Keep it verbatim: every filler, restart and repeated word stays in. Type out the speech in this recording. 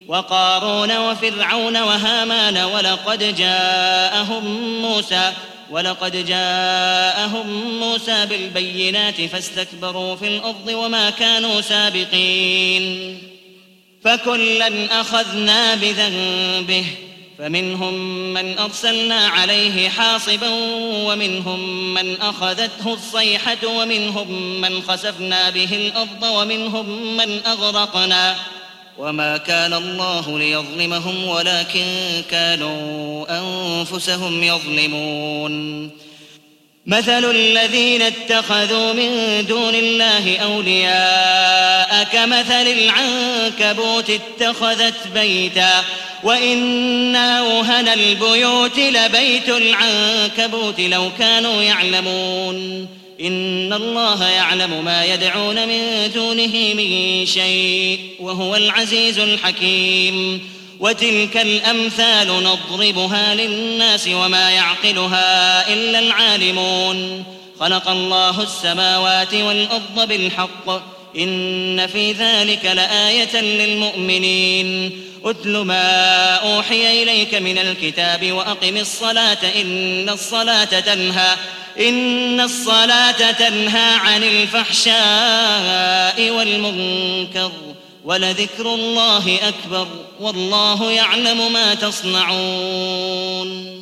وقارون وفرعون وهامان ولقد جاءهم موسى ولقد جاءهم موسى بالبينات فاستكبروا في الأرض وما كانوا سابقين فكلا أخذنا بذنبه فمنهم من أرسلنا عليه حاصبا ومنهم من أخذته الصيحة ومنهم من خسفنا به الأرض ومنهم من أغرقنا وما كان الله ليظلمهم ولكن كانوا أنفسهم يظلمون مثل الذين اتخذوا من دون الله أولياء كمثل العنكبوت اتخذت بيتا وإن أوهن البيوت لبيت العنكبوت لو كانوا يعلمون إن الله يعلم ما يدعون من دونه من شيء وهو العزيز الحكيم وتلك الأمثال نضربها للناس وما يعقلها إلا العالمون خلق الله السماوات والأرض بالحق إن في ذلك لآية للمؤمنين أتل ما أوحي إليك من الكتاب وأقم الصلاة إن الصلاة تنهى إن الصلاة تنهى عن الفحشاء والمنكر ولذكر الله أكبر والله يعلم ما تصنعون